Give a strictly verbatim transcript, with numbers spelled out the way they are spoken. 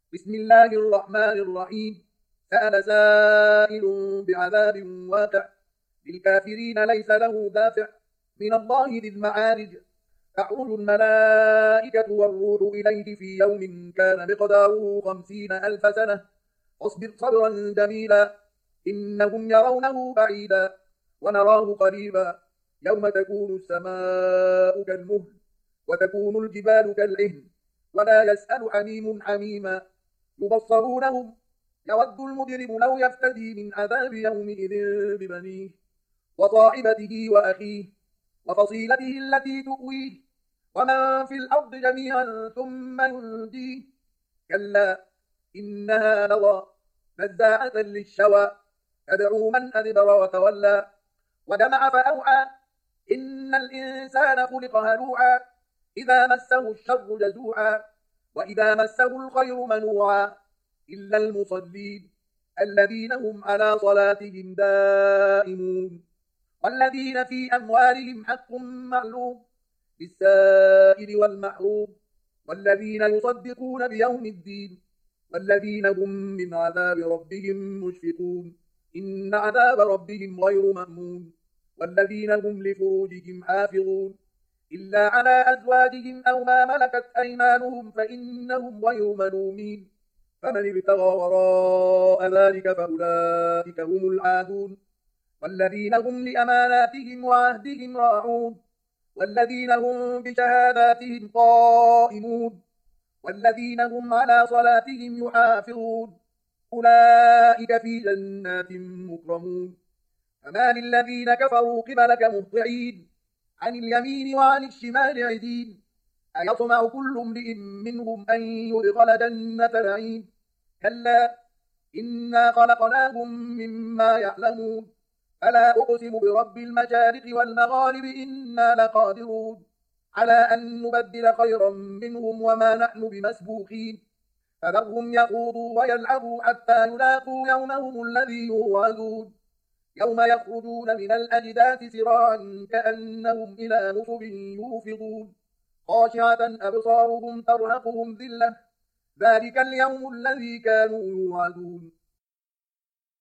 بسم الله الرحمن الرحيم. سأل سائل بعذاب واقع، للكافرين ليس له دافع، من الله ذي المعارج. تعرج الملائكة والروح إليه في يوم كان مقداره خمسين ألف سنة، فاصبر صبرا جميلا، إنهم يرونه بعيدا ونراه قريبا، يوم تكون السماء كالمهل وتكون الجبال كالعهن ولا يسأل حميم حميما. يبصرونهم، يود المجرم لو يفتدي من عذاب يومئذ ببنيه وصاحبته وأخيه وفصيلته التي تؤويه ومن في الأرض جميعا ثم ينجيه. كلا إنها لظى نزاعة للشوى، تدعو من أدبر وتولى وجمع فأوعى. إن الإنسان خلق هلوعا، إذا مسه الشر جزوعا وإذا مسه الخير منوعا، إلا المصلين الذين هم على صلاتهم دائمون، والذين في أموالهم حق معلوم للسائل والمحروم، والذين يصدقون بيوم الدين، والذين هم من عذاب ربهم مشفقون، إن عذاب ربهم غير مأمون، والذين هم لفروجهم حافظون إلا على أزواجهم أو ما ملكت أيمانهم فإنهم غير ملومين، فمن ابتغى وراء ذلك فأولئك هم العادون، والذين هم لأماناتهم وعهدهم راعون، والذين هم بشهاداتهم قائمون، والذين هم على صلاتهم يحافظون، أولئك في جنات مكرمون. فما للذين كفروا قبلك مهطعين، عن اليمين وعن الشمال عدين، أيطمع كل امرئ منهم أن يدخل جنة نعيم. كلا إنا خلقناهم مما يعلمون، فلا أقسم برب المشارق والمغارب إنا لقادرون على أن نبدل خيرا منهم وما نحن بمسبوقين. فذرهم يخوضوا ويلعبوا حتى يلاقوا يومهم الذي يوعدون، يوم يخرجون من الأجداث سراعا كأنهم إلى نصب يوفضون، خاشعة أبصارهم ترهقهم ذلة، ذلك اليوم الذي كانوا يوعدون.